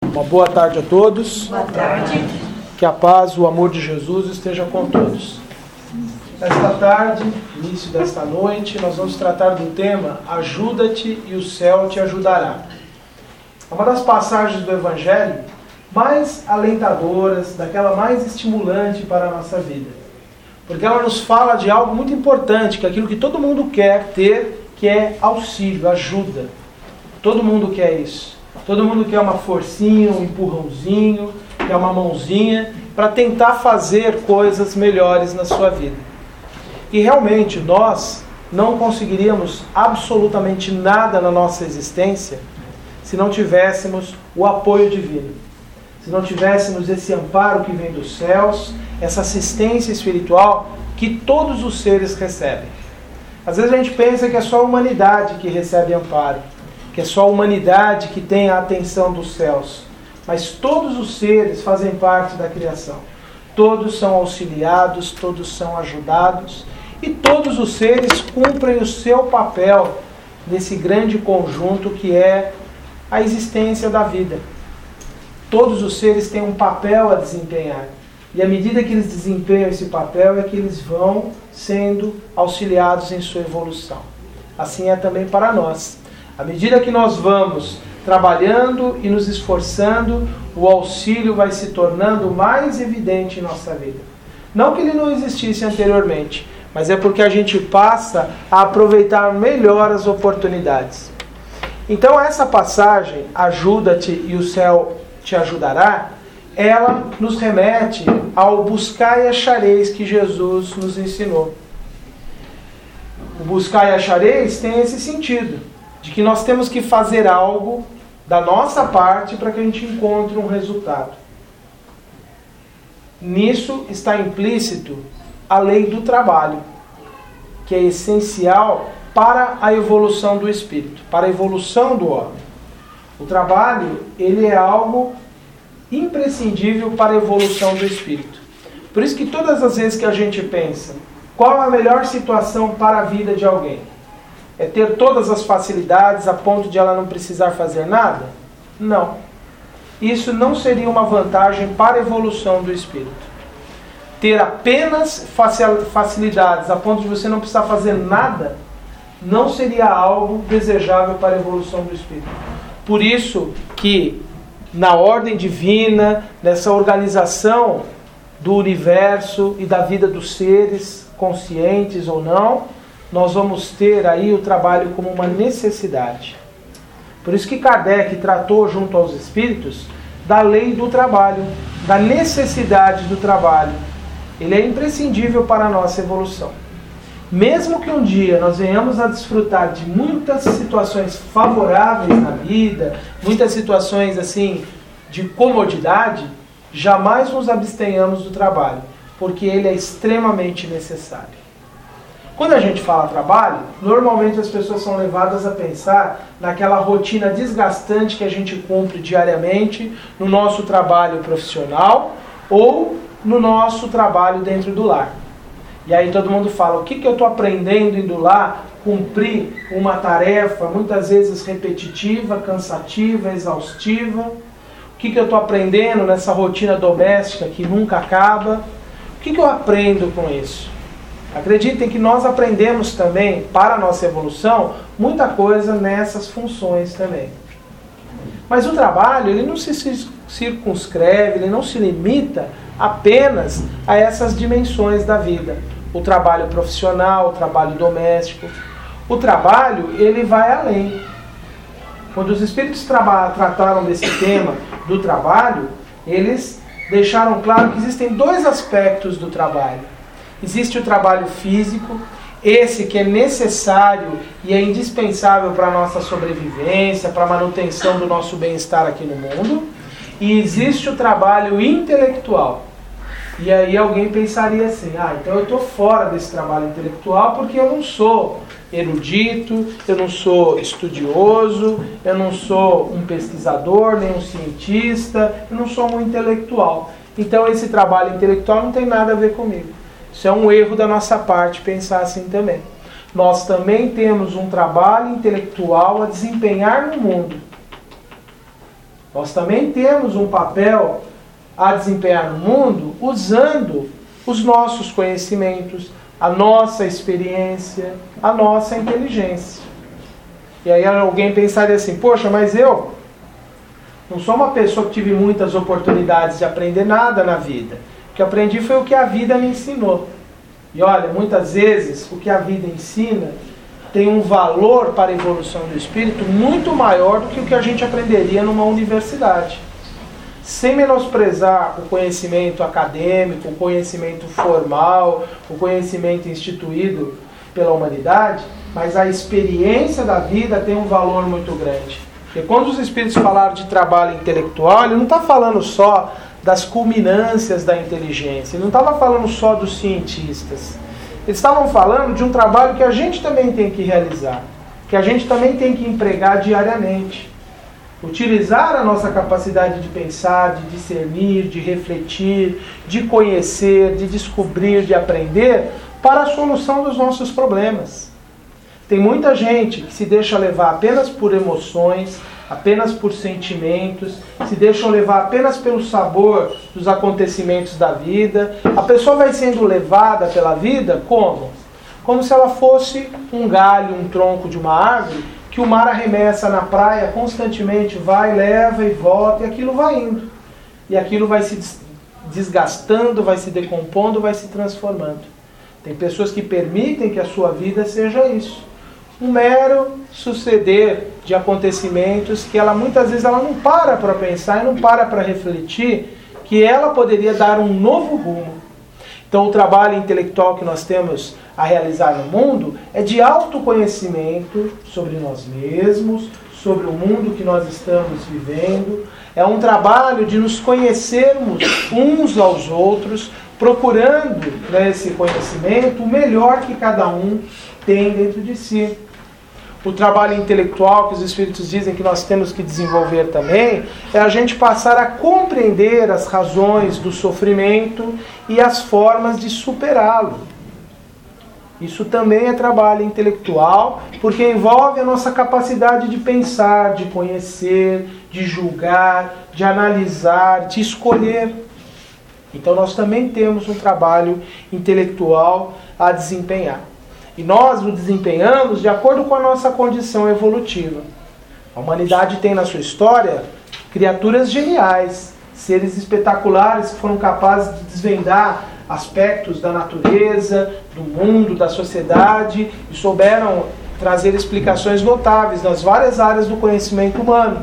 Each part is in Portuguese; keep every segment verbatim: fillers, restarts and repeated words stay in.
Uma boa tarde a todos. Boa tarde. Que a paz, o amor de Jesus esteja com todos. Nesta tarde, início desta noite, nós vamos tratar do tema Ajuda-te e o céu te ajudará. É uma das passagens do Evangelho mais alentadoras, daquela mais estimulante para a nossa vida. Porque ela nos fala de algo muito importante, que é aquilo que todo mundo quer ter, que é auxílio, ajuda. Todo mundo quer isso. Todo mundo quer uma forcinha, um empurrãozinho, quer uma mãozinha para tentar fazer coisas melhores na sua vida. E realmente nós não conseguiríamos absolutamente nada na nossa existência se não tivéssemos o apoio divino. Se não tivéssemos esse amparo que vem dos céus, essa assistência espiritual que todos os seres recebem. Às vezes a gente pensa que é só a humanidade que recebe amparo, que é só a humanidade que tem a atenção dos céus. Mas todos os seres fazem parte da criação. Todos são auxiliados, todos são ajudados e todos os seres cumprem o seu papel nesse grande conjunto que é a existência da vida. Todos os seres têm um papel a desempenhar. E à medida que eles desempenham esse papel é que eles vão sendo auxiliados em sua evolução. Assim é também para nós. À medida que nós vamos trabalhando e nos esforçando, o auxílio vai se tornando mais evidente em nossa vida. Não que ele não existisse anteriormente, mas é porque a gente passa a aproveitar melhor as oportunidades. Então essa passagem, Ajuda-te e o céu te ajudará, ela nos remete ao buscar e achareis que Jesus nos ensinou. O buscar e achareis tem esse sentido, de que nós temos que fazer algo da nossa parte para que a gente encontre um resultado. Nisso está implícito a lei do trabalho, que é essencial para a evolução do espírito, para a evolução do homem. O trabalho, ele é algo imprescindível para a evolução do espírito. Por isso que todas as vezes que a gente pensa, qual a melhor situação para a vida de alguém? É ter todas as facilidades a ponto de ela não precisar fazer nada? Não. Isso não seria uma vantagem para a evolução do espírito. Ter apenas facilidades a ponto de você não precisar fazer nada, não seria algo desejável para a evolução do espírito. Por isso que na ordem divina, nessa organização do universo e da vida dos seres, conscientes ou não, nós vamos ter aí o trabalho como uma necessidade. Por isso que Kardec tratou junto aos espíritos da lei do trabalho, da necessidade do trabalho. Ele é imprescindível para a nossa evolução. Mesmo que um dia nós venhamos a desfrutar de muitas situações favoráveis na vida, muitas situações assim de comodidade, jamais nos abstenhamos do trabalho, porque ele é extremamente necessário. Quando a gente fala trabalho, normalmente as pessoas são levadas a pensar naquela rotina desgastante que a gente cumpre diariamente no nosso trabalho profissional ou no nosso trabalho dentro do lar. E aí todo mundo fala, o que, que eu estou aprendendo indo lá cumprir uma tarefa muitas vezes repetitiva, cansativa, exaustiva? O que, que eu estou aprendendo nessa rotina doméstica que nunca acaba? O que, que eu aprendo com isso? Acreditem que nós aprendemos também, para a nossa evolução, muita coisa nessas funções também. Mas o trabalho, ele não se circunscreve, ele não se limita apenas a essas dimensões da vida. O trabalho profissional, o trabalho doméstico. O trabalho, ele vai além. Quando os espíritos traba- trataram desse tema do trabalho, eles deixaram claro que existem dois aspectos do trabalho. Existe o trabalho físico, esse que é necessário e é indispensável para a nossa sobrevivência, para a manutenção do nosso bem-estar aqui no mundo. E existe o trabalho intelectual. E aí alguém pensaria assim, ah, então eu estou fora desse trabalho intelectual porque eu não sou erudito, eu não sou estudioso, eu não sou um pesquisador, nem um cientista, eu não sou um intelectual. Então esse trabalho intelectual não tem nada a ver comigo. Isso é um erro da nossa parte pensar assim também. Nós também temos um trabalho intelectual a desempenhar no mundo. Nós também temos um papel a desempenhar no mundo usando os nossos conhecimentos, a nossa experiência, a nossa inteligência. E aí alguém pensaria assim, poxa, mas eu não sou uma pessoa que tive muitas oportunidades de aprender nada na vida. O que eu aprendi foi o que a vida me ensinou. E olha, muitas vezes o que a vida ensina tem um valor para a evolução do espírito muito maior do que o que a gente aprenderia numa universidade. Sem menosprezar o conhecimento acadêmico, o conhecimento formal, o conhecimento instituído pela humanidade, mas a experiência da vida tem um valor muito grande. Porque quando os espíritos falaram de trabalho intelectual, ele não está falando só das culminâncias da inteligência, ele não estava falando só dos cientistas. Eles estavam falando de um trabalho que a gente também tem que realizar, que a gente também tem que empregar diariamente. Utilizar a nossa capacidade de pensar, de discernir, de refletir, de conhecer, de descobrir, de aprender para a solução dos nossos problemas. Tem muita gente que se deixa levar apenas por emoções, apenas por sentimentos, se deixam levar apenas pelo sabor dos acontecimentos da vida. A pessoa vai sendo levada pela vida como? Como se ela fosse um galho, um tronco de uma árvore que o mar arremessa na praia constantemente, vai, leva e volta, e aquilo vai indo. E aquilo vai se desgastando, vai se decompondo, vai se transformando. Tem pessoas que permitem que a sua vida seja isso. Um mero suceder de acontecimentos que ela muitas vezes ela não para para pensar e não para para refletir que ela poderia dar um novo rumo. Então o trabalho intelectual que nós temos a realizar no mundo é de autoconhecimento sobre nós mesmos, sobre o mundo que nós estamos vivendo. É um trabalho de nos conhecermos uns aos outros, procurando nesse conhecimento o melhor que cada um tem dentro de si. O trabalho intelectual que os espíritos dizem que nós temos que desenvolver também é a gente passar a compreender as razões do sofrimento e as formas de superá-lo. Isso também é trabalho intelectual, porque envolve a nossa capacidade de pensar, de conhecer, de julgar, de analisar, de escolher. Então nós também temos um trabalho intelectual a desempenhar. E nós o desempenhamos de acordo com a nossa condição evolutiva. A humanidade tem na sua história criaturas geniais, seres espetaculares que foram capazes de desvendar aspectos da natureza, do mundo, da sociedade e souberam trazer explicações notáveis nas várias áreas do conhecimento humano.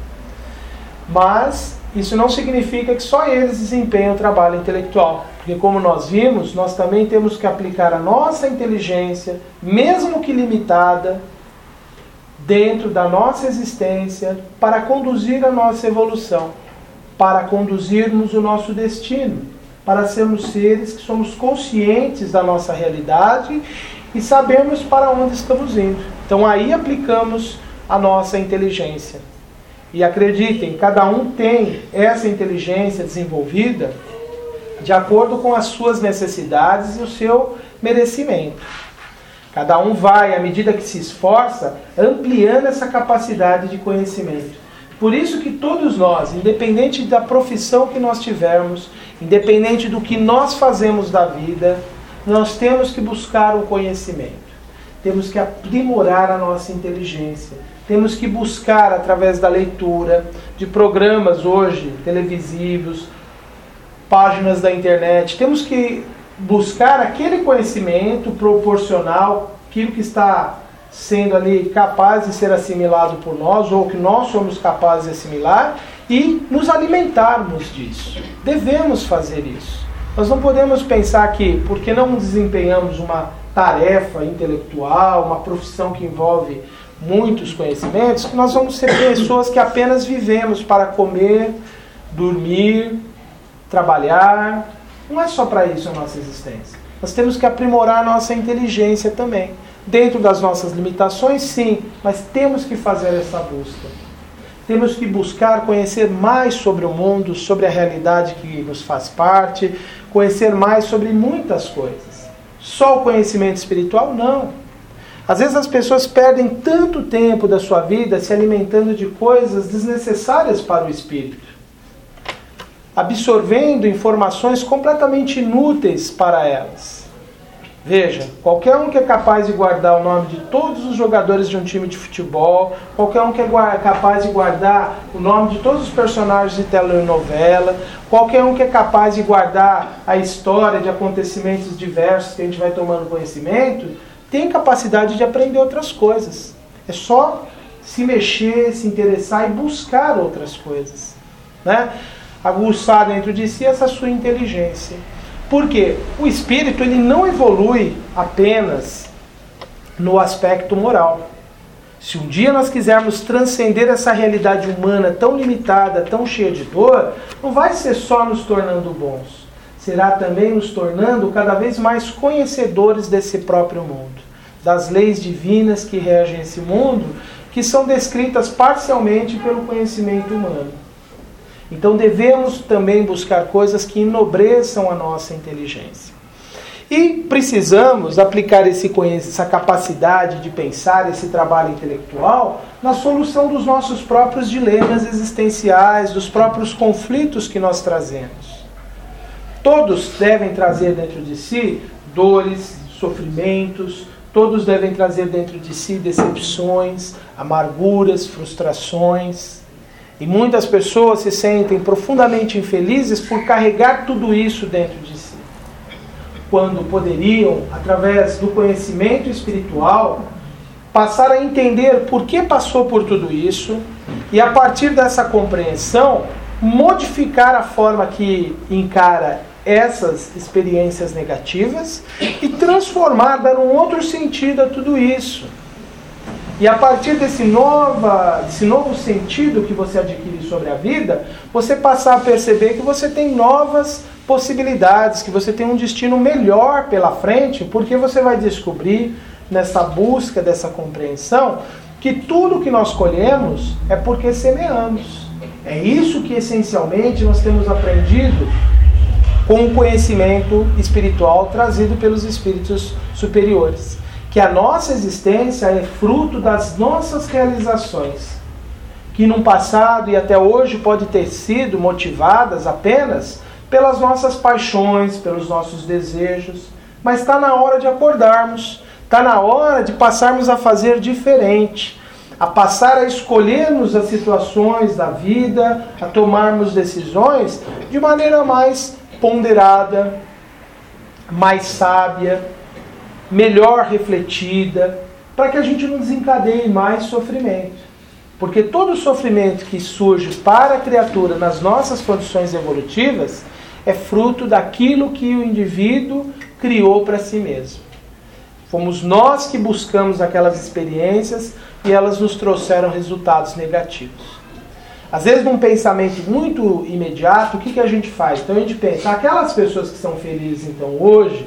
Mas isso não significa que só eles desempenham o trabalho intelectual. Porque como nós vimos, nós também temos que aplicar a nossa inteligência, mesmo que limitada, dentro da nossa existência, para conduzir a nossa evolução, para conduzirmos o nosso destino, para sermos seres que somos conscientes da nossa realidade e sabemos para onde estamos indo. Então aí aplicamos a nossa inteligência. E acreditem, cada um tem essa inteligência desenvolvida de acordo com as suas necessidades e o seu merecimento. Cada um vai, à medida que se esforça, ampliando essa capacidade de conhecimento. Por isso que todos nós, independente da profissão que nós tivermos, independente do que nós fazemos da vida, nós temos que buscar o conhecimento. Temos que aprimorar a nossa inteligência. Temos que buscar, através da leitura, de programas hoje, televisivos, páginas da internet, temos que buscar aquele conhecimento proporcional, aquilo que está sendo ali capaz de ser assimilado por nós, ou que nós somos capazes de assimilar, e nos alimentarmos disso. Devemos fazer isso. Nós não podemos pensar que, porque não desempenhamos uma tarefa intelectual, uma profissão que envolve muitos conhecimentos, que nós vamos ser pessoas que apenas vivemos para comer, dormir, trabalhar. Não é só para isso a nossa existência. Nós temos que aprimorar a nossa inteligência também. Dentro das nossas limitações, sim, mas temos que fazer essa busca. Temos que buscar conhecer mais sobre o mundo, sobre a realidade que nos faz parte, conhecer mais sobre muitas coisas. Só o conhecimento espiritual, não. Às vezes as pessoas perdem tanto tempo da sua vida se alimentando de coisas desnecessárias para o espírito, absorvendo informações completamente inúteis para elas. Veja, qualquer um que é capaz de guardar o nome de todos os jogadores de um time de futebol, qualquer um que é capaz de guardar o nome de todos os personagens de telenovela, qualquer um que é capaz de guardar a história de acontecimentos diversos que a gente vai tomando conhecimento, tem capacidade de aprender outras coisas. É só se mexer, se interessar e buscar outras coisas, né? Aguçar dentro de si essa sua inteligência. Porque o espírito ele não evolui apenas no aspecto moral. Se um dia nós quisermos transcender essa realidade humana tão limitada, tão cheia de dor, não vai ser só nos tornando bons. Será também nos tornando cada vez mais conhecedores desse próprio mundo, das leis divinas que regem esse mundo, que são descritas parcialmente pelo conhecimento humano. Então devemos também buscar coisas que enobreçam a nossa inteligência. E precisamos aplicar esse conhecimento, essa capacidade de pensar, esse trabalho intelectual, na solução dos nossos próprios dilemas existenciais, dos próprios conflitos que nós trazemos. Todos devem trazer dentro de si dores, sofrimentos, todos devem trazer dentro de si decepções, amarguras, frustrações. E muitas pessoas se sentem profundamente infelizes por carregar tudo isso dentro de si, quando poderiam, através do conhecimento espiritual, passar a entender por que passou por tudo isso e, a partir dessa compreensão, modificar a forma que encara essas experiências negativas e transformar, dar um outro sentido a tudo isso. E a partir desse, nova, desse novo sentido que você adquire sobre a vida, você passar a perceber que você tem novas possibilidades, que você tem um destino melhor pela frente, porque você vai descobrir, nessa busca dessa compreensão, que tudo que nós colhemos é porque semeamos. É isso que essencialmente nós temos aprendido com o conhecimento espiritual trazido pelos espíritos superiores. Que a nossa existência é fruto das nossas realizações, que no passado e até hoje pode ter sido motivadas apenas pelas nossas paixões, pelos nossos desejos, mas está na hora de acordarmos, está na hora de passarmos a fazer diferente, a passar a escolhermos as situações da vida, a tomarmos decisões de maneira mais ponderada, mais sábia, melhor refletida, para que a gente não desencadeie mais sofrimento. Porque todo sofrimento que surge para a criatura nas nossas condições evolutivas é fruto daquilo que o indivíduo criou para si mesmo. Fomos nós que buscamos aquelas experiências e elas nos trouxeram resultados negativos. Às vezes, num pensamento muito imediato, o que, que a gente faz? Então a gente pensa, aquelas pessoas que são felizes então hoje,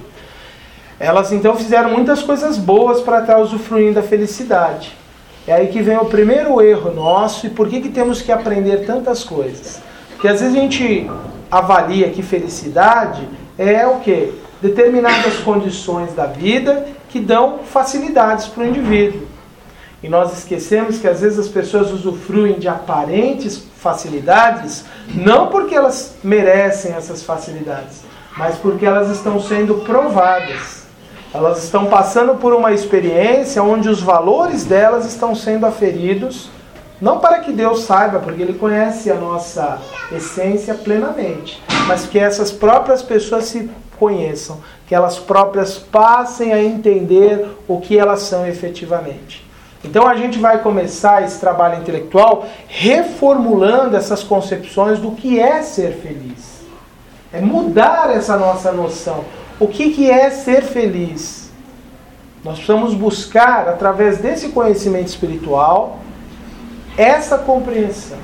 elas então fizeram muitas coisas boas para estar usufruindo da felicidade. É aí que vem o primeiro erro nosso. E por que, que temos que aprender tantas coisas? Porque às vezes a gente avalia que felicidade é o quê? Determinadas condições da vida que dão facilidades para o indivíduo. E nós esquecemos que às vezes as pessoas usufruem de aparentes facilidades, não porque elas merecem essas facilidades, mas porque elas estão sendo provadas. Elas estão passando por uma experiência onde os valores delas estão sendo aferidos, não para que Deus saiba, porque Ele conhece a nossa essência plenamente, mas que essas próprias pessoas se conheçam, que elas próprias passem a entender o que elas são efetivamente. Então a gente vai começar esse trabalho intelectual reformulando essas concepções do que é ser feliz. É mudar essa nossa noção. O que, que é ser feliz? Nós precisamos buscar, através desse conhecimento espiritual, essa compreensão.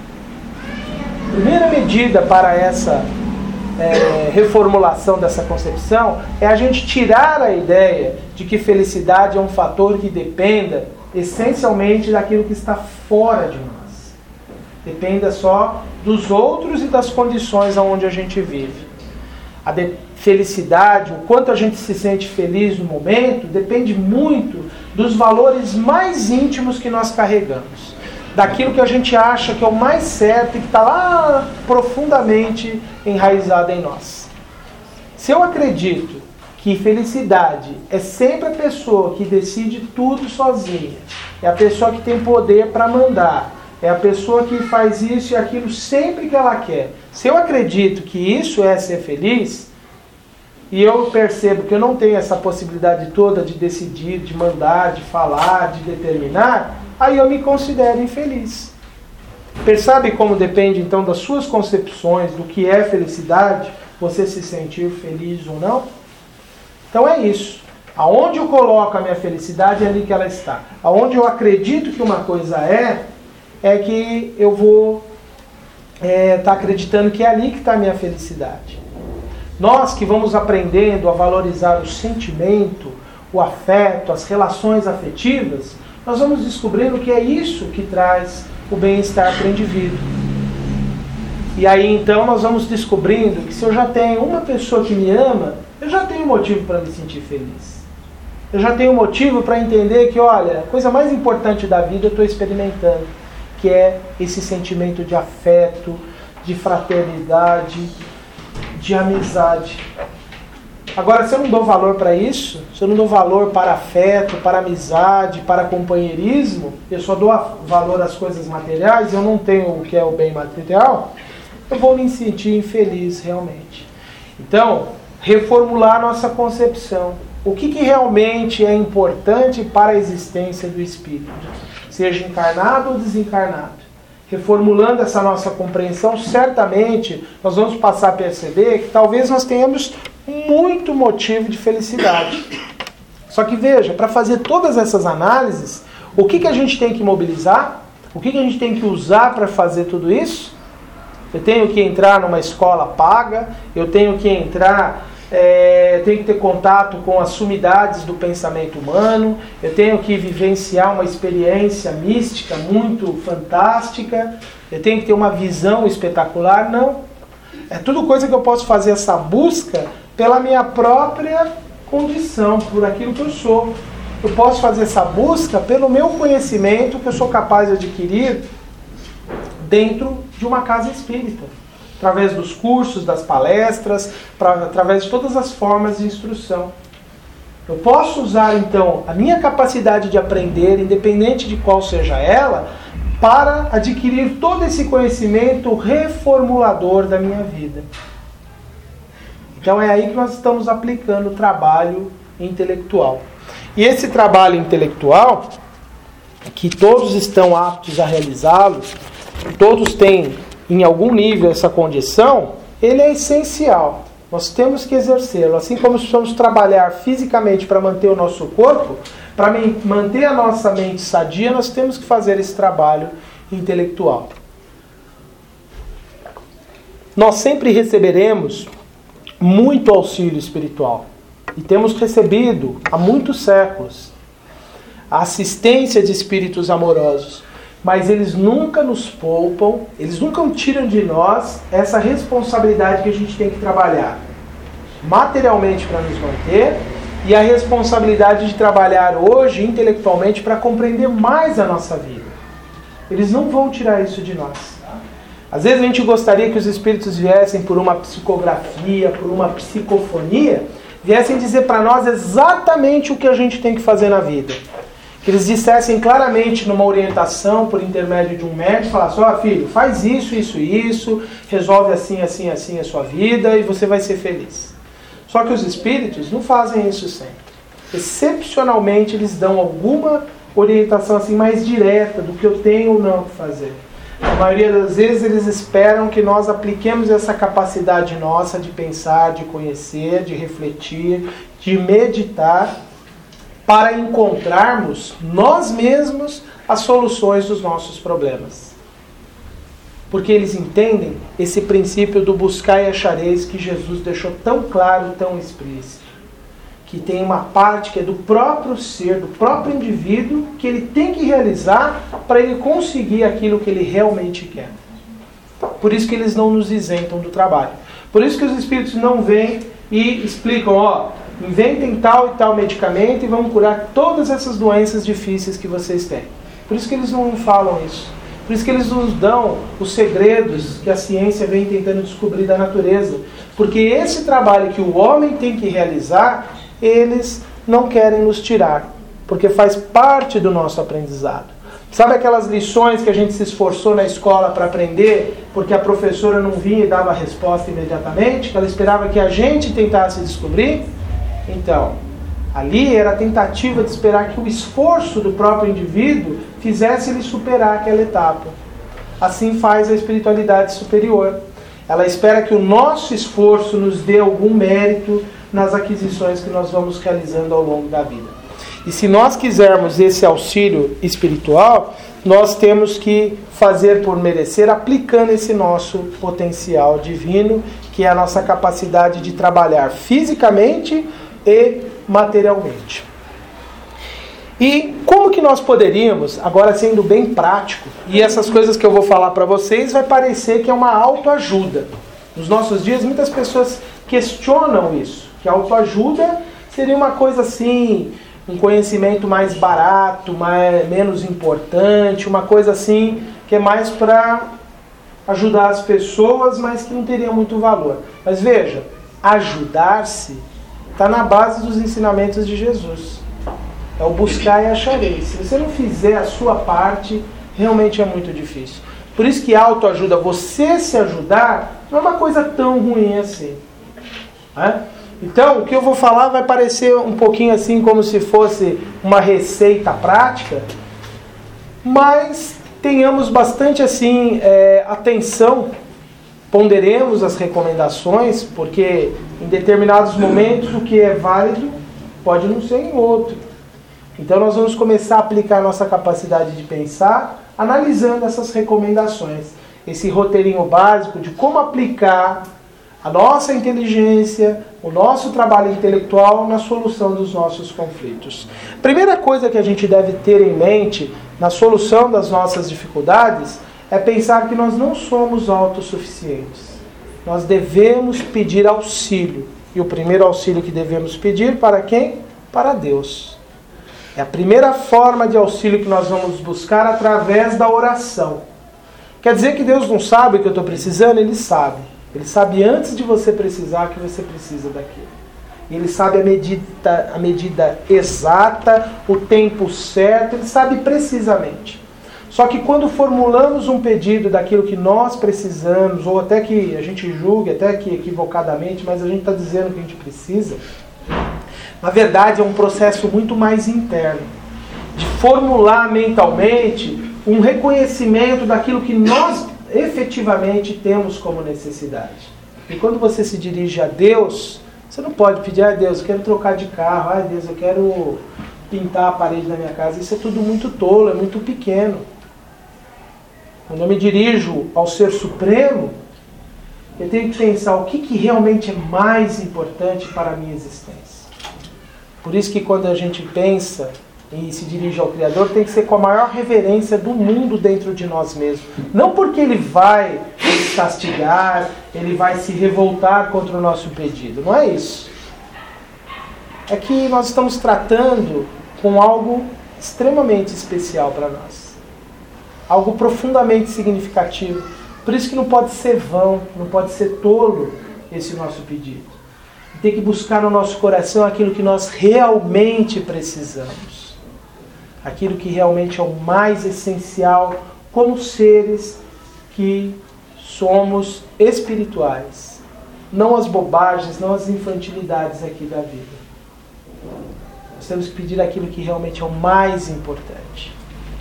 A primeira medida para essa é, reformulação dessa concepção é a gente tirar a ideia de que felicidade é um fator que dependa essencialmente daquilo que está fora de nós. Dependa só dos outros e das condições onde a gente vive. A de- felicidade, o quanto a gente se sente feliz no momento, depende muito dos valores mais íntimos que nós carregamos. Daquilo que a gente acha que é o mais certo e que está lá profundamente enraizado em nós. Se eu acredito que felicidade é sempre a pessoa que decide tudo sozinha, é a pessoa que tem poder para mandar, é a pessoa que faz isso e aquilo sempre que ela quer. Se eu acredito que isso é ser feliz, e eu percebo que eu não tenho essa possibilidade toda de decidir, de mandar, de falar, de determinar, aí eu me considero infeliz. Percebe como depende então das suas concepções do que é felicidade, você se sentir feliz ou não? Então é isso. Aonde eu coloco a minha felicidade é ali que ela está. Aonde eu acredito que uma coisa é, é que eu vou estar é, tá acreditando que é ali que está a minha felicidade. Nós que vamos aprendendo a valorizar o sentimento, o afeto, as relações afetivas, nós vamos descobrindo que é isso que traz o bem-estar para o indivíduo. E aí então nós vamos descobrindo que se eu já tenho uma pessoa que me ama, eu já tenho motivo para me sentir feliz. Eu já tenho motivo para entender que, olha, a coisa mais importante da vida eu estou experimentando, que é esse sentimento de afeto, de fraternidade, de amizade. Agora, se eu não dou valor para isso, se eu não dou valor para afeto, para amizade, para companheirismo, eu só dou valor às coisas materiais, eu não tenho o que é o bem material, eu vou me sentir infeliz realmente. Então, reformular nossa concepção. O que, que realmente é importante para a existência do espírito? Seja encarnado ou desencarnado. Reformulando essa nossa compreensão, certamente nós vamos passar a perceber que talvez nós tenhamos muito motivo de felicidade. Só que veja, para fazer todas essas análises, o que, que a gente tem que mobilizar? O que, que a gente tem que usar para fazer tudo isso? Eu tenho que entrar numa escola paga, eu tenho que entrar, é, tenho que ter contato com as sumidades do pensamento humano, eu tenho que vivenciar uma experiência mística muito fantástica, eu tenho que ter uma visão espetacular. Não. É tudo coisa que eu posso fazer essa busca pela minha própria condição, por aquilo que eu sou. Eu posso fazer essa busca pelo meu conhecimento que eu sou capaz de adquirir dentro de uma casa espírita, através dos cursos, das palestras, pra, através de todas as formas de instrução. Eu posso usar, então, a minha capacidade de aprender, independente de qual seja ela, para adquirir todo esse conhecimento reformulador da minha vida. Então é aí que nós estamos aplicando o trabalho intelectual. E esse trabalho intelectual, que todos estão aptos a realizá-lo, todos têm em algum nível essa condição, ele é essencial. Nós temos que exercê-lo. Assim como precisamos trabalhar fisicamente para manter o nosso corpo, para manter a nossa mente sadia, nós temos que fazer esse trabalho intelectual. Nós sempre receberemos muito auxílio espiritual. E temos recebido há muitos séculos a assistência de espíritos amorosos. Mas eles nunca nos poupam, eles nunca tiram de nós essa responsabilidade que a gente tem que trabalhar materialmente para nos manter e a responsabilidade de trabalhar hoje intelectualmente para compreender mais a nossa vida. Eles não vão tirar isso de nós. Às vezes a gente gostaria que os espíritos viessem por uma psicografia, por uma psicofonia, viessem dizer para nós exatamente o que a gente tem que fazer na vida. Que eles dissessem claramente numa orientação por intermédio de um médico, falassem, ó, filho, faz isso, isso e isso, resolve assim, assim, assim a sua vida e você vai ser feliz. Só que os espíritos não fazem isso sempre. Excepcionalmente eles dão alguma orientação assim mais direta do que eu tenho ou não que fazer. A maioria das vezes eles esperam que nós apliquemos essa capacidade nossa de pensar, de conhecer, de refletir, de meditar, para encontrarmos nós mesmos as soluções dos nossos problemas. Porque eles entendem esse princípio do buscar e achareis que Jesus deixou tão claro, tão explícito. Que tem uma parte que é do próprio ser, do próprio indivíduo, que ele tem que realizar para ele conseguir aquilo que ele realmente quer. Por isso que eles não nos isentam do trabalho. Por isso que os espíritos não vêm e explicam, ó, inventem tal e tal medicamento e vão curar todas essas doenças difíceis que vocês têm. Por isso que eles não falam isso. Por isso que eles nos dão os segredos que a ciência vem tentando descobrir da natureza. Porque esse trabalho que o homem tem que realizar, eles não querem nos tirar. Porque faz parte do nosso aprendizado. Sabe aquelas lições que a gente se esforçou na escola para aprender, porque a professora não vinha e dava a resposta imediatamente, que ela esperava que a gente tentasse descobrir? Então, ali era a tentativa de esperar que o esforço do próprio indivíduo fizesse ele superar aquela etapa. Assim faz a espiritualidade superior. Ela espera que o nosso esforço nos dê algum mérito nas aquisições que nós vamos realizando ao longo da vida. E se nós quisermos esse auxílio espiritual, nós temos que fazer por merecer, aplicando esse nosso potencial divino, que é a nossa capacidade de trabalhar fisicamente e materialmente. E como que nós poderíamos, agora sendo bem prático, e essas coisas que eu vou falar para vocês vai parecer que é uma autoajuda. Nos nossos dias muitas pessoas questionam isso, que a autoajuda seria uma coisa assim, um conhecimento mais barato, mais, menos importante, uma coisa assim que é mais para ajudar as pessoas, mas que não teria muito valor. Mas veja, ajudar-se está na base dos ensinamentos de Jesus. É o buscar e achareis. Se você não fizer a sua parte, realmente é muito difícil. Por isso que autoajuda, você se ajudar, não é uma coisa tão ruim assim. Né? Então, o que eu vou falar vai parecer um pouquinho assim como se fosse uma receita prática, mas tenhamos bastante assim é, atenção, ponderemos as recomendações, porque em determinados momentos o que é válido pode não ser em outro. Então nós vamos começar a aplicar a nossa capacidade de pensar, analisando essas recomendações, esse roteirinho básico de como aplicar a nossa inteligência, o nosso trabalho intelectual na solução dos nossos conflitos. Primeira coisa que a gente deve ter em mente na solução das nossas dificuldades é pensar que nós não somos autossuficientes. Nós devemos pedir auxílio. E o primeiro auxílio que devemos pedir para quem? Para Deus. É a primeira forma de auxílio que nós vamos buscar através da oração. Quer dizer que Deus não sabe o que eu estou precisando? Ele sabe. Ele sabe antes de você precisar que você precisa daquilo. Ele sabe a medida, a medida exata, o tempo certo, ele sabe precisamente. Só que quando formulamos um pedido daquilo que nós precisamos, ou até que a gente julgue, até que equivocadamente, mas a gente está dizendo que a gente precisa, na verdade é um processo muito mais interno, de formular mentalmente um reconhecimento daquilo que nós efetivamente temos como necessidade. E quando você se dirige a Deus, você não pode pedir, ah Deus, eu quero trocar de carro, ah Deus, eu quero pintar a parede da minha casa. Isso é tudo muito tolo, é muito pequeno. Quando eu me dirijo ao Ser Supremo, eu tenho que pensar o que, que realmente é mais importante para a minha existência. Por isso que quando a gente pensa e se dirige ao Criador, tem que ser com a maior reverência do mundo dentro de nós mesmos. Não porque Ele vai nos castigar, Ele vai se revoltar contra o nosso pedido. Não é isso. É que nós estamos tratando com algo extremamente especial para nós. Algo profundamente significativo. Por isso que não pode ser vão, não pode ser tolo esse nosso pedido. Tem que buscar no nosso coração aquilo que nós realmente precisamos. Aquilo que realmente é o mais essencial como seres que somos espirituais. Não as bobagens, não as infantilidades aqui da vida. Nós temos que pedir aquilo que realmente é o mais importante.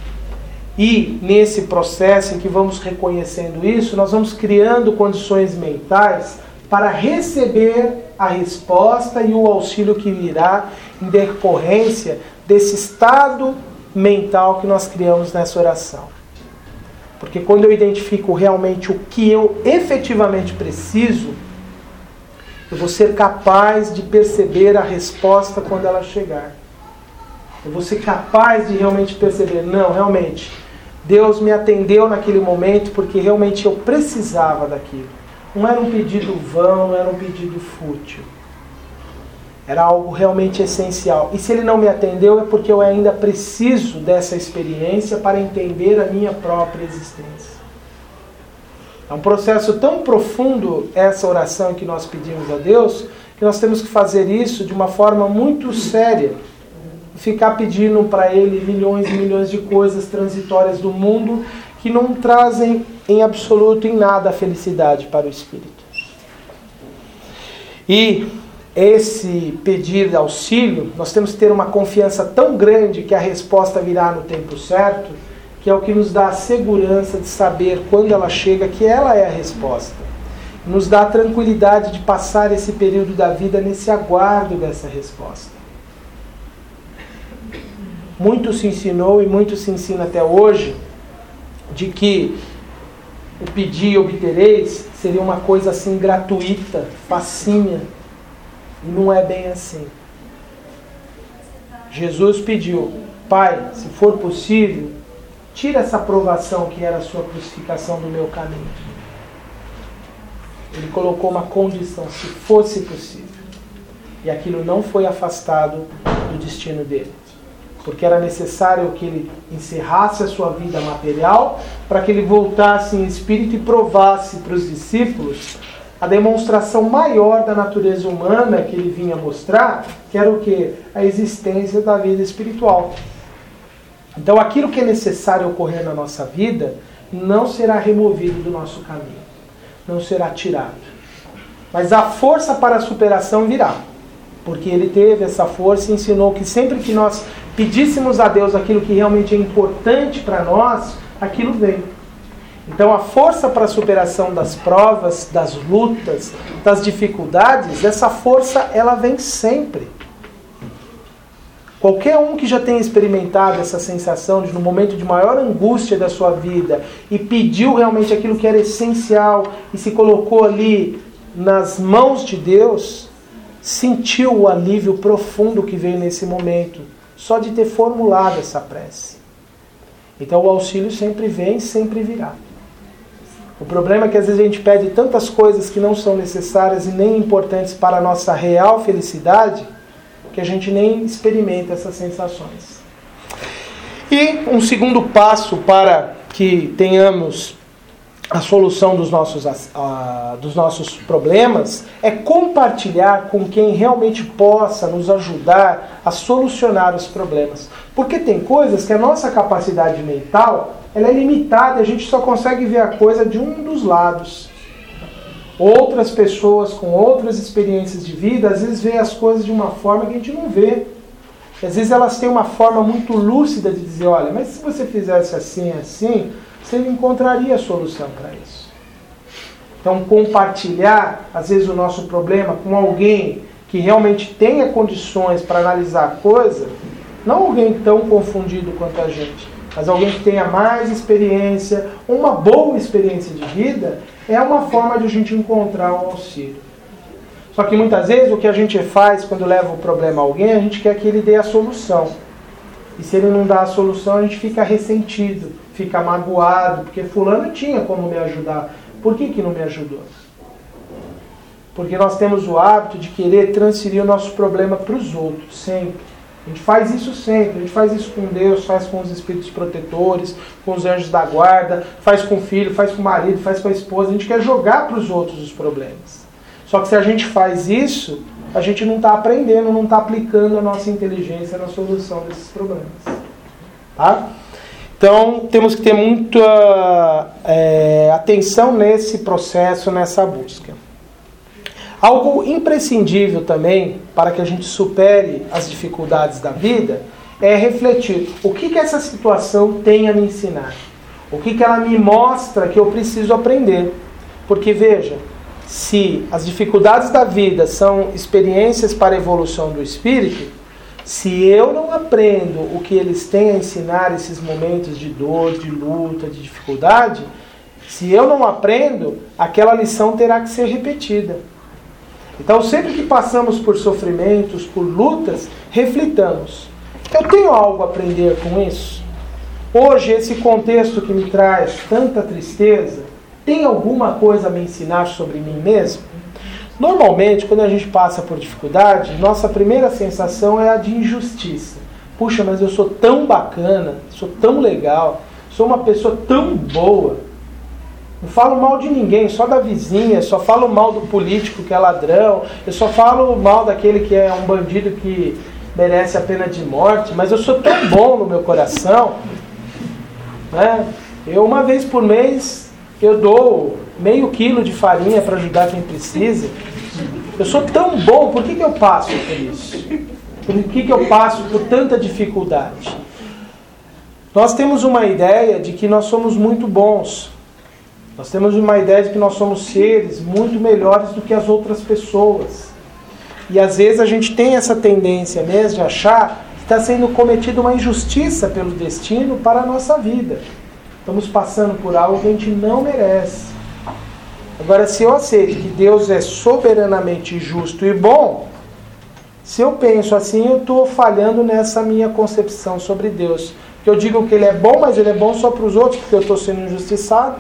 E nesse processo em que vamos reconhecendo isso, nós vamos criando condições mentais para receber a resposta e o auxílio que virá em decorrência desse estado mental que nós criamos nessa oração. Porque quando eu identifico realmente o que eu efetivamente preciso, eu vou ser capaz de perceber a resposta quando ela chegar. Eu vou ser capaz de realmente perceber, não, realmente, Deus me atendeu naquele momento porque realmente eu precisava daquilo. não era um pedido vão, não era um pedido fútil. Era algo realmente essencial. E se ele não me atendeu é porque eu ainda preciso dessa experiência para entender a minha própria existência. É um processo tão profundo essa oração que nós pedimos a Deus, que nós temos que fazer isso de uma forma muito séria. Ficar pedindo para Ele milhões e milhões de coisas transitórias do mundo que não trazem em absoluto em nada a felicidade para o Espírito. E esse pedir auxílio, nós temos que ter uma confiança tão grande que a resposta virá no tempo certo, que é o que nos dá a segurança de saber quando ela chega que ela é a resposta. Nos dá a tranquilidade de passar esse período da vida nesse aguardo dessa resposta. Muito se ensinou e muito se ensina até hoje de que o pedir e obtereis seria uma coisa assim gratuita, facinha. E não é bem assim. Jesus pediu: Pai, se for possível, tira essa provação que era a sua crucificação do meu caminho. Ele colocou uma condição, se fosse possível. E aquilo não foi afastado do destino dele. Porque era necessário que ele encerrasse a sua vida material para que ele voltasse em espírito e provasse para os discípulos a demonstração maior da natureza humana que ele vinha mostrar, que era o quê? A existência da vida espiritual. Então aquilo que é necessário ocorrer na nossa vida não será removido do nosso caminho, não será tirado. Mas a força para a superação virá, porque ele teve essa força e ensinou que sempre que nós pedíssemos a Deus aquilo que realmente é importante para nós, aquilo vem. Então a força para a superação das provas, das lutas, das dificuldades, essa força ela vem sempre. Qualquer um que já tenha experimentado essa sensação de no momento de maior angústia da sua vida e pediu realmente aquilo que era essencial e se colocou ali nas mãos de Deus, sentiu o alívio profundo que veio nesse momento, só de ter formulado essa prece. Então o auxílio sempre vem, sempre virá. O problema é que às vezes a gente pede tantas coisas que não são necessárias e nem importantes para a nossa real felicidade, que a gente nem experimenta essas sensações. E um segundo passo para que tenhamos a solução dos nossos, uh, dos nossos problemas é compartilhar com quem realmente possa nos ajudar a solucionar os problemas. Porque tem coisas que a nossa capacidade mental ela é limitada, a gente só consegue ver a coisa de um dos lados. Outras pessoas com outras experiências de vida, às vezes veem as coisas de uma forma que a gente não vê. Às vezes elas têm uma forma muito lúcida de dizer, olha, mas se você fizesse assim, assim, você encontraria a solução para isso. Então compartilhar, às vezes, o nosso problema com alguém que realmente tenha condições para analisar a coisa, não alguém tão confundido quanto a gente, mas alguém que tenha mais experiência, uma boa experiência de vida, é uma forma de a gente encontrar um auxílio. Só que muitas vezes o que a gente faz quando leva o problema a alguém, a gente quer que ele dê a solução. E se ele não dá a solução, a gente fica ressentido, fica magoado, porque fulano tinha como me ajudar. Por que que não me ajudou? Porque nós temos o hábito de querer transferir o nosso problema para os outros, sempre. A gente faz isso sempre, a gente faz isso com Deus, faz com os espíritos protetores, com os anjos da guarda, faz com o filho, faz com o marido, faz com a esposa. A gente quer jogar para os outros os problemas. Só que se a gente faz isso, a gente não está aprendendo, não está aplicando a nossa inteligência na solução desses problemas. Tá? Então, temos que ter muita é, atenção nesse processo, nessa busca. Algo imprescindível também para que a gente supere as dificuldades da vida é refletir o que, que essa situação tem a me ensinar. O que, que ela me mostra que eu preciso aprender. Porque veja, se as dificuldades da vida são experiências para a evolução do espírito, se eu não aprendo o que eles têm a ensinar esses momentos de dor, de luta, de dificuldade, se eu não aprendo, aquela lição terá que ser repetida. Então, sempre que passamos por sofrimentos, por lutas, reflitamos. Eu tenho algo a aprender com isso? Hoje, esse contexto que me traz tanta tristeza, tem alguma coisa a me ensinar sobre mim mesmo? Normalmente, quando a gente passa por dificuldade, nossa primeira sensação é a de injustiça. Puxa, mas eu sou tão bacana, sou tão legal, sou uma pessoa tão boa. Não falo mal de ninguém, só da vizinha, só falo mal do político que é ladrão, eu só falo mal daquele que é um bandido que merece a pena de morte, mas eu sou tão bom no meu coração, né? Eu, uma vez por mês, eu dou meio quilo de farinha para ajudar quem precisa. Eu sou tão bom, por que, que eu passo por isso? Por que, que eu passo por tanta dificuldade? Nós temos uma ideia de que nós somos muito bons. Nós temos uma ideia de que nós somos seres muito melhores do que as outras pessoas. E às vezes a gente tem essa tendência mesmo de achar que está sendo cometida uma injustiça pelo destino para a nossa vida. Estamos passando por algo que a gente não merece. Agora, se eu aceito que Deus é soberanamente justo e bom, se eu penso assim, eu estou falhando nessa minha concepção sobre Deus. Porque eu digo que Ele é bom, mas Ele é bom só para os outros, porque eu estou sendo injustiçado.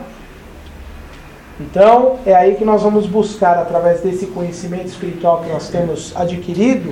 Então, é aí que nós vamos buscar, através desse conhecimento espiritual que nós temos adquirido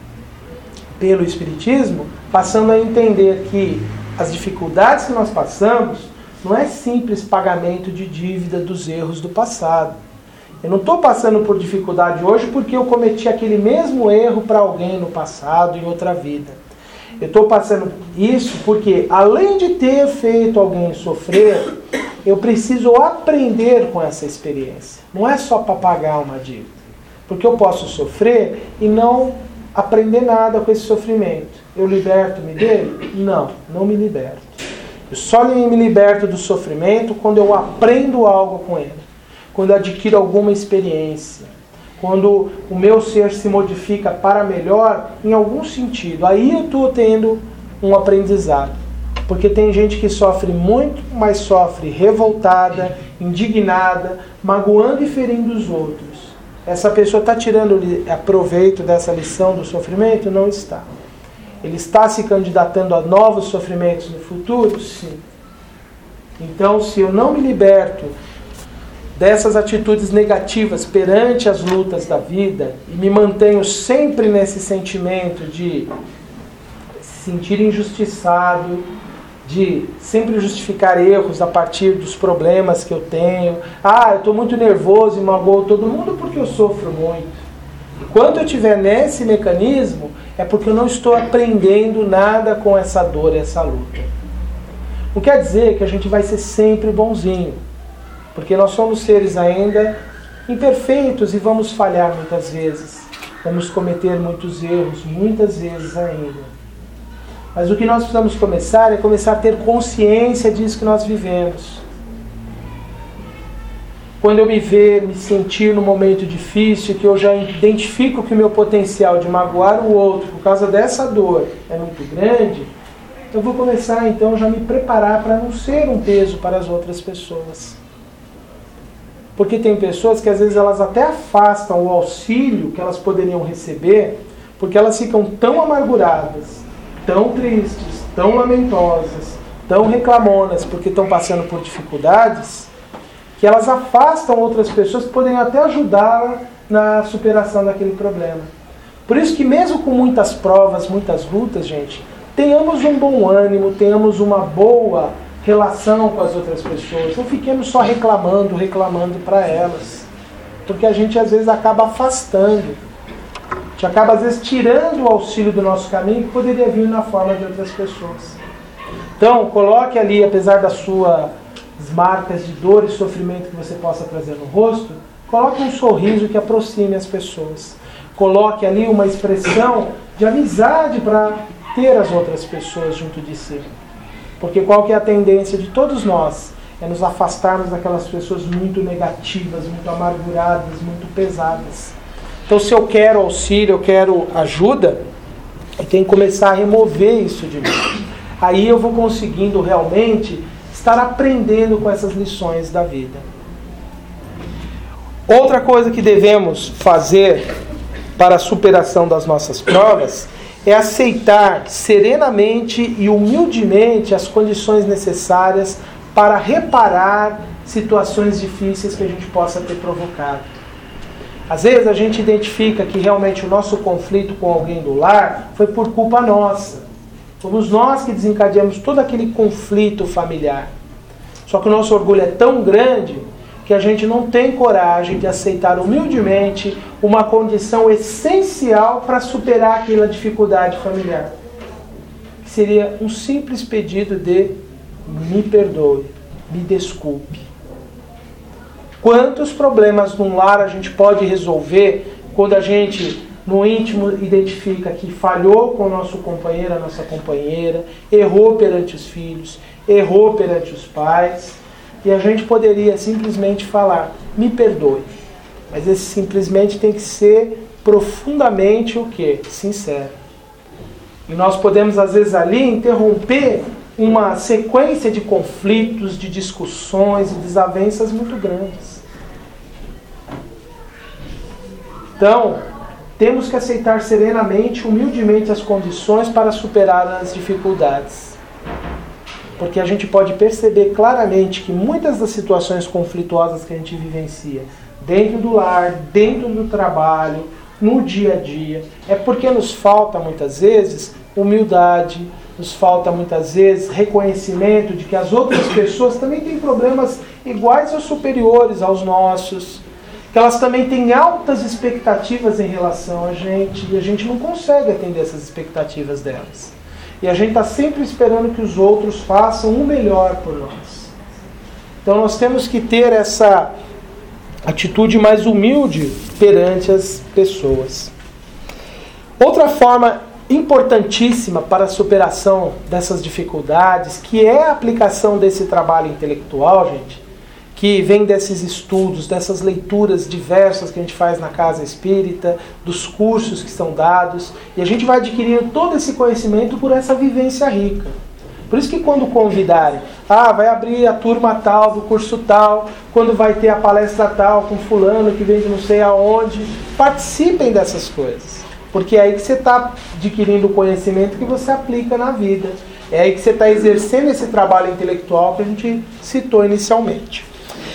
pelo Espiritismo, passando a entender que as dificuldades que nós passamos não é simples pagamento de dívida dos erros do passado. Eu não estou passando por dificuldade hoje porque eu cometi aquele mesmo erro para alguém no passado, em outra vida. Eu estou passando isso porque, além de ter feito alguém sofrer, eu preciso aprender com essa experiência. Não é só para pagar uma dívida. Porque eu posso sofrer e não aprender nada com esse sofrimento. Eu liberto-me dele? Não, não me liberto. Eu só me liberto do sofrimento quando eu aprendo algo com ele. Quando eu adquiro alguma experiência. Quando o meu ser se modifica para melhor em algum sentido. Aí eu estou tendo um aprendizado. Porque tem gente que sofre muito, mas sofre revoltada, indignada, magoando e ferindo os outros. Essa pessoa está tirando proveito dessa lição do sofrimento? Não está. Ele está se candidatando a novos sofrimentos no futuro? Sim. Então, se eu não me liberto dessas atitudes negativas perante as lutas da vida e me mantenho sempre nesse sentimento de se sentir injustiçado, de sempre justificar erros a partir dos problemas que eu tenho. Ah, eu estou muito nervoso e magoo todo mundo porque eu sofro muito. Enquanto eu estiver nesse mecanismo, é porque eu não estou aprendendo nada com essa dor, essa luta. Não quer dizer que a gente vai ser sempre bonzinho, porque nós somos seres ainda imperfeitos e vamos falhar muitas vezes. Vamos cometer muitos erros, muitas vezes ainda. Mas o que nós precisamos começar é começar a ter consciência disso que nós vivemos. Quando eu me ver, me sentir num momento difícil, que eu já identifico que o meu potencial de magoar o outro por causa dessa dor é muito grande, eu vou começar então já me preparar para não ser um peso para as outras pessoas. Porque tem pessoas que às vezes elas até afastam o auxílio que elas poderiam receber, porque elas ficam tão amarguradas, tão tristes, tão lamentosas, tão reclamonas, porque estão passando por dificuldades, que elas afastam outras pessoas que podem até ajudá-la na superação daquele problema. Por isso que mesmo com muitas provas, muitas lutas, gente, tenhamos um bom ânimo, tenhamos uma boa relação com as outras pessoas. Não fiquemos só reclamando, reclamando para elas. Porque a gente às vezes acaba afastando. A gente acaba às vezes tirando o auxílio do nosso caminho que poderia vir na forma de outras pessoas. Então, coloque ali, apesar das suas marcas de dor e sofrimento que você possa trazer no rosto, coloque um sorriso que aproxime as pessoas. Coloque ali uma expressão de amizade para ter as outras pessoas junto de si. Porque qual que é a tendência de todos nós? É nos afastarmos daquelas pessoas muito negativas, muito amarguradas, muito pesadas. Então, se eu quero auxílio, eu quero ajuda, eu tenho que começar a remover isso de mim. Aí eu vou conseguindo realmente estar aprendendo com essas lições da vida. Outra coisa que devemos fazer para a superação das nossas provas é aceitar serenamente e humildemente as condições necessárias para reparar situações difíceis que a gente possa ter provocado. Às vezes a gente identifica que realmente o nosso conflito com alguém do lar foi por culpa nossa. Fomos nós que desencadeamos todo aquele conflito familiar. Só que o nosso orgulho é tão grande que a gente não tem coragem de aceitar humildemente uma condição essencial para superar aquela dificuldade familiar. Que seria um simples pedido de me perdoe, me desculpe. Quantos problemas num lar a gente pode resolver quando a gente, no íntimo, identifica que falhou com o nosso companheiro, a nossa companheira, errou perante os filhos, errou perante os pais, e a gente poderia simplesmente falar, me perdoe. Mas esse simplesmente tem que ser profundamente o quê? Sincero. E nós podemos, às vezes, ali interromper uma sequência de conflitos, de discussões e desavenças muito grandes. Então, temos que aceitar serenamente, humildemente as condições para superar as dificuldades. Porque a gente pode perceber claramente que muitas das situações conflituosas que a gente vivencia, dentro do lar, dentro do trabalho, no dia a dia, é porque nos falta muitas vezes humildade, nos falta muitas vezes reconhecimento de que as outras pessoas também têm problemas iguais ou superiores aos nossos, que elas também têm altas expectativas em relação a gente, e a gente não consegue atender essas expectativas delas. E a gente está sempre esperando que os outros façam o melhor por nós. Então nós temos que ter essa atitude mais humilde perante as pessoas. Outra forma importantíssima para a superação dessas dificuldades, que é a aplicação desse trabalho intelectual, gente, que vem desses estudos, dessas leituras diversas que a gente faz na casa espírita, dos cursos que são dados, e a gente vai adquirindo todo esse conhecimento por essa vivência rica. Por isso que quando convidarem, ah, vai abrir a turma tal, do curso tal, quando vai ter a palestra tal, com fulano que vem de não sei aonde, participem dessas coisas. Porque é aí que você está adquirindo o conhecimento que você aplica na vida. É aí que você está exercendo esse trabalho intelectual que a gente citou inicialmente.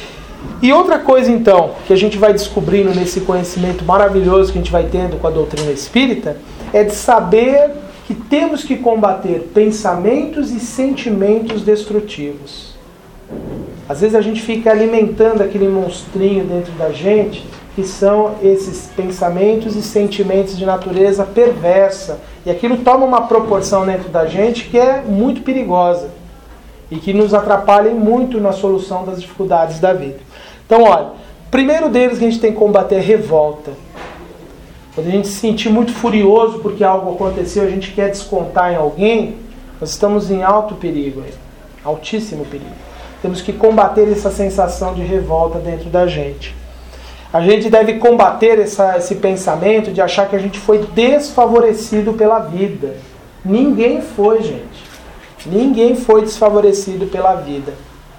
E outra coisa, então, que a gente vai descobrindo nesse conhecimento maravilhoso que a gente vai tendo com a doutrina espírita, é de saber que temos que combater pensamentos e sentimentos destrutivos. Às vezes a gente fica alimentando aquele monstrinho dentro da gente, que são esses pensamentos e sentimentos de natureza perversa. E aquilo toma uma proporção dentro da gente que é muito perigosa e que nos atrapalha muito na solução das dificuldades da vida. Então, olha, o primeiro deles que a gente tem que combater é revolta. Quando a gente se sentir muito furioso porque algo aconteceu, a gente quer descontar em alguém, nós estamos em alto perigo, altíssimo perigo. Temos que combater essa sensação de revolta dentro da gente. A gente deve combater essa, esse pensamento de achar que a gente foi desfavorecido pela vida. Ninguém foi, gente. Ninguém foi desfavorecido pela vida.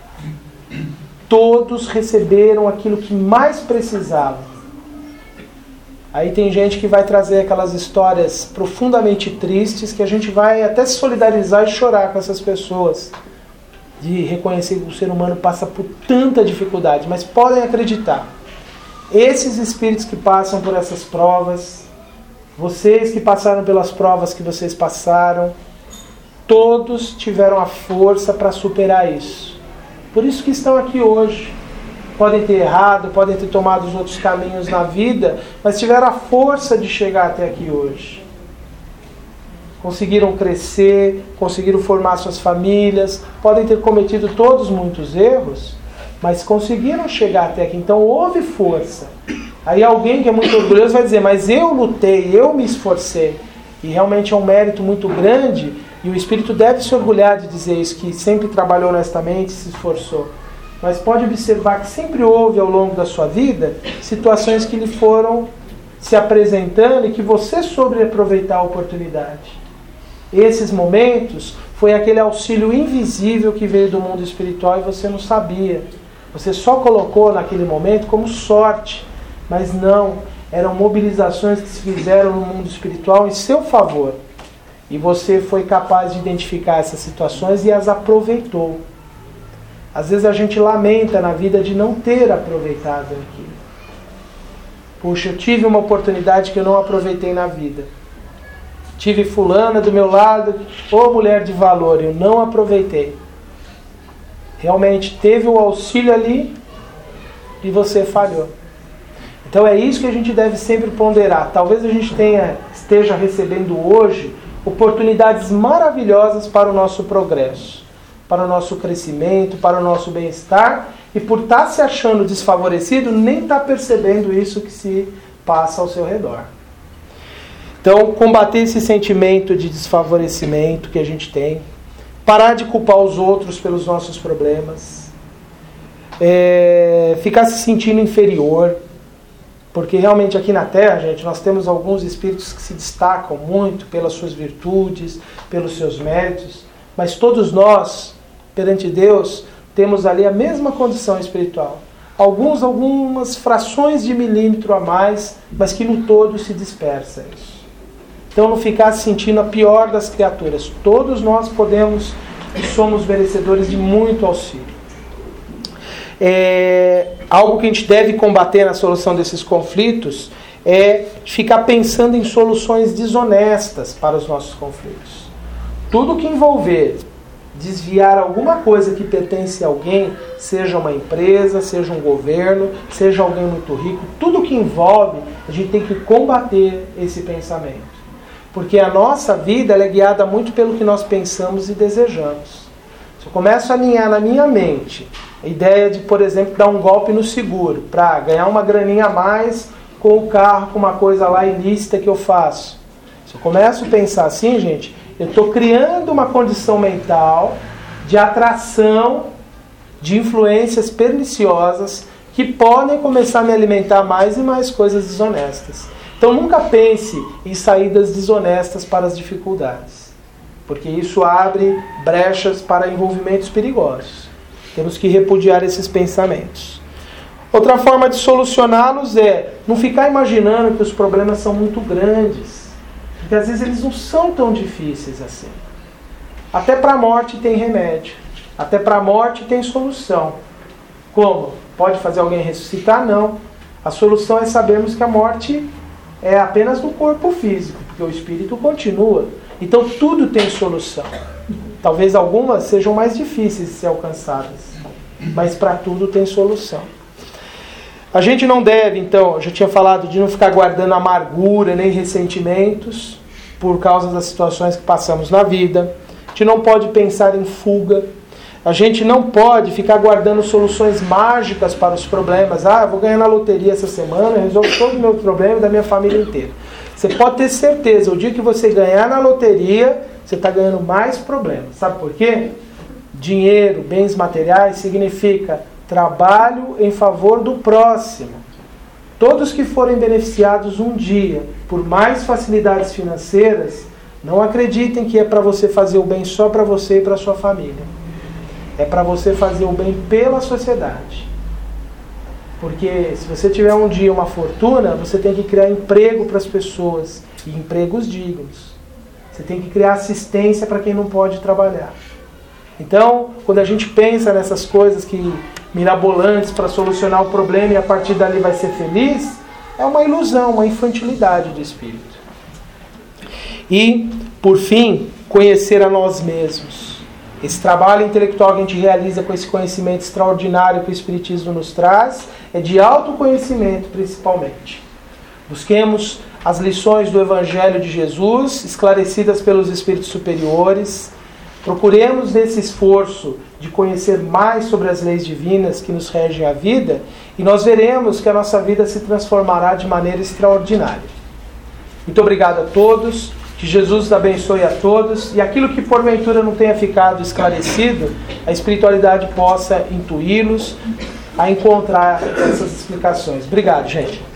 Todos receberam aquilo que mais precisavam. Aí tem gente que vai trazer aquelas histórias profundamente tristes que a gente vai até se solidarizar e chorar com essas pessoas. De reconhecer que o ser humano passa por tanta dificuldade. Mas podem acreditar, esses espíritos que passam por essas provas, vocês que passaram pelas provas que vocês passaram, todos tiveram a força para superar isso. Por isso que estão aqui hoje. Podem ter errado, podem ter tomado os outros caminhos na vida, mas tiveram a força de chegar até aqui hoje. Conseguiram crescer, conseguiram formar suas famílias, podem ter cometido todos muitos erros, mas conseguiram chegar até aqui. Então houve força. Aí alguém que é muito orgulhoso vai dizer, mas eu lutei, eu me esforcei. E realmente é um mérito muito grande, e o espírito deve se orgulhar de dizer isso, que sempre trabalhou honestamente, se esforçou. Mas pode observar que sempre houve ao longo da sua vida situações que lhe foram se apresentando e que você soube aproveitar a oportunidade. Esses momentos foi aquele auxílio invisível que veio do mundo espiritual e você não sabia. Você só colocou naquele momento como sorte, mas não, eram mobilizações que se fizeram no mundo espiritual em seu favor. E você foi capaz de identificar essas situações e as aproveitou. Às vezes a gente lamenta na vida de não ter aproveitado aquilo. Puxa, eu tive uma oportunidade que eu não aproveitei na vida. Tive fulana do meu lado, ô mulher de valor, eu não aproveitei. Realmente teve o auxílio ali e você falhou. Então é isso que a gente deve sempre ponderar. Talvez a gente tenha, esteja recebendo hoje oportunidades maravilhosas para o nosso progresso, para o nosso crescimento, para o nosso bem-estar, e por estar se achando desfavorecido, nem está percebendo isso que se passa ao seu redor. Então, combater esse sentimento de desfavorecimento que a gente tem, parar de culpar os outros pelos nossos problemas, é, ficar se sentindo inferior, porque realmente aqui na Terra, gente, nós temos alguns espíritos que se destacam muito pelas suas virtudes, pelos seus méritos, mas todos nós, perante Deus, temos ali a mesma condição espiritual. Alguns, algumas frações de milímetro a mais, mas que no todo se dispersa isso. Então não ficar se sentindo a pior das criaturas. Todos nós podemos e somos merecedores de muito auxílio. É, algo que a gente deve combater na solução desses conflitos é ficar pensando em soluções desonestas para os nossos conflitos. Tudo que envolver desviar alguma coisa que pertence a alguém, seja uma empresa, seja um governo, seja alguém muito rico, tudo que envolve, a gente tem que combater esse pensamento. Porque a nossa vida ela é guiada muito pelo que nós pensamos e desejamos. Se eu começo a alinhar na minha mente a ideia de, por exemplo, dar um golpe no seguro, para ganhar uma graninha a mais com o carro, com uma coisa lá ilícita que eu faço. Se eu começo a pensar assim, gente, eu estou criando uma condição mental de atração de influências perniciosas que podem começar a me alimentar mais e mais coisas desonestas. Então nunca pense em saídas desonestas para as dificuldades, porque isso abre brechas para envolvimentos perigosos. Temos que repudiar esses pensamentos. Outra forma de solucioná-los é não ficar imaginando que os problemas são muito grandes, porque às vezes eles não são tão difíceis assim. Até para a morte tem remédio, até para a morte tem solução. Como? Pode fazer alguém ressuscitar? Não. A solução é sabermos que a morte é apenas do corpo físico, porque o espírito continua. Então tudo tem solução. Talvez algumas sejam mais difíceis de ser alcançadas, mas para tudo tem solução. A gente não deve, então, eu já tinha falado de não ficar guardando amargura nem ressentimentos por causa das situações que passamos na vida. A gente não pode pensar em fuga. A gente não pode ficar guardando soluções mágicas para os problemas. Ah, eu vou ganhar na loteria essa semana, eu resolvo todo o meu problema e da minha família inteira. Você pode ter certeza, o dia que você ganhar na loteria, você está ganhando mais problemas. Sabe por quê? Dinheiro, bens materiais, significa trabalho em favor do próximo. Todos que forem beneficiados um dia por mais facilidades financeiras, não acreditem que é para você fazer o bem só para você e para sua família. É para você fazer o bem pela sociedade. Porque se você tiver um dia uma fortuna, você tem que criar emprego para as pessoas, e empregos dignos. Você tem que criar assistência para quem não pode trabalhar. Então, quando a gente pensa nessas coisas que mirabolantes para solucionar o problema e a partir dali vai ser feliz, é uma ilusão, uma infantilidade de espírito. E, por fim, conhecer a nós mesmos. Esse trabalho intelectual que a gente realiza com esse conhecimento extraordinário que o Espiritismo nos traz é de autoconhecimento, principalmente. Busquemos as lições do Evangelho de Jesus, esclarecidas pelos Espíritos superiores. Procuremos nesse esforço de conhecer mais sobre as leis divinas que nos regem a vida, e nós veremos que a nossa vida se transformará de maneira extraordinária. Muito obrigado a todos. Que Jesus abençoe a todos e aquilo que porventura não tenha ficado esclarecido, a espiritualidade possa intuí-los a encontrar essas explicações. Obrigado, gente.